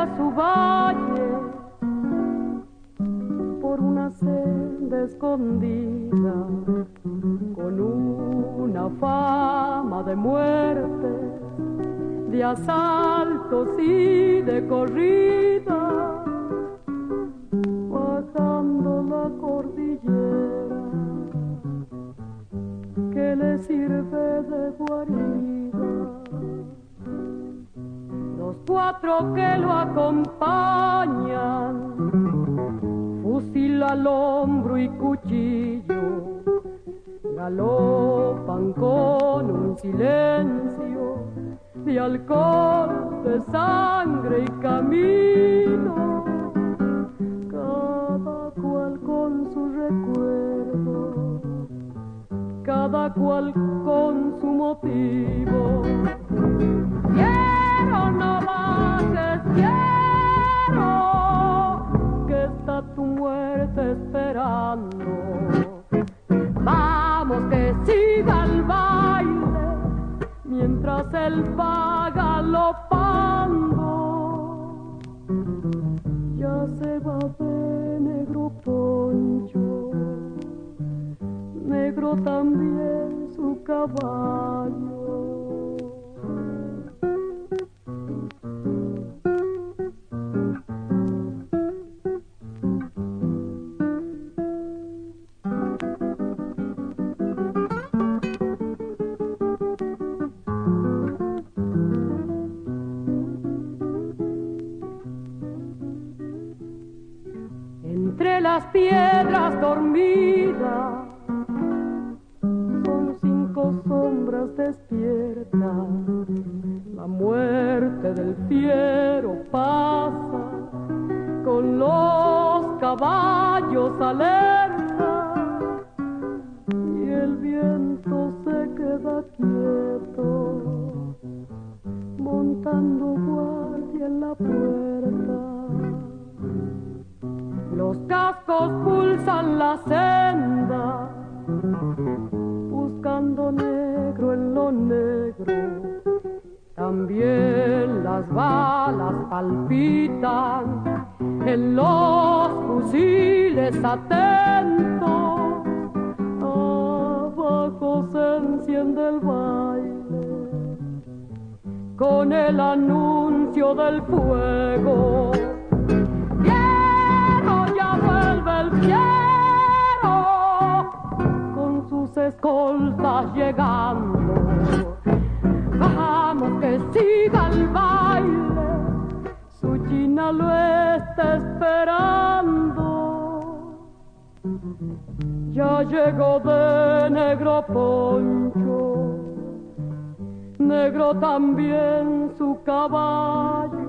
a su valle por una senda escondida, con una fama de muerte, de asaltos y de corrida, bajando la cordillera que le sirve de guarida. Los cuatro que lo acompañan, fusil al hombro y cuchillo, galopan con un silencio de alcohol, de sangre y camino, cada cual con su recuerdo, cada cual con su motivo. Quiero, no bajes, quiero, que está tu muerte esperando. Vamos que siga el baile mientras él va galopando. Ya se va de negro Poncho, negro también su caballo. Entre las piedras dormidas son 5 sombras despiertas. La muerte del fiero pasa con los caballos alerta, y el viento se queda quieto, montando guardia en la puerta. Los cascos pulsan la senda, buscando negro en lo negro. También las balas palpitan en los fusiles atentos. Abajo se enciende el baile con el anuncio del fuego. El fiero con sus escoltas llegando. Vamos que siga el baile, su china lo está esperando. Ya llegó de negro Poncho, negro también su caballo.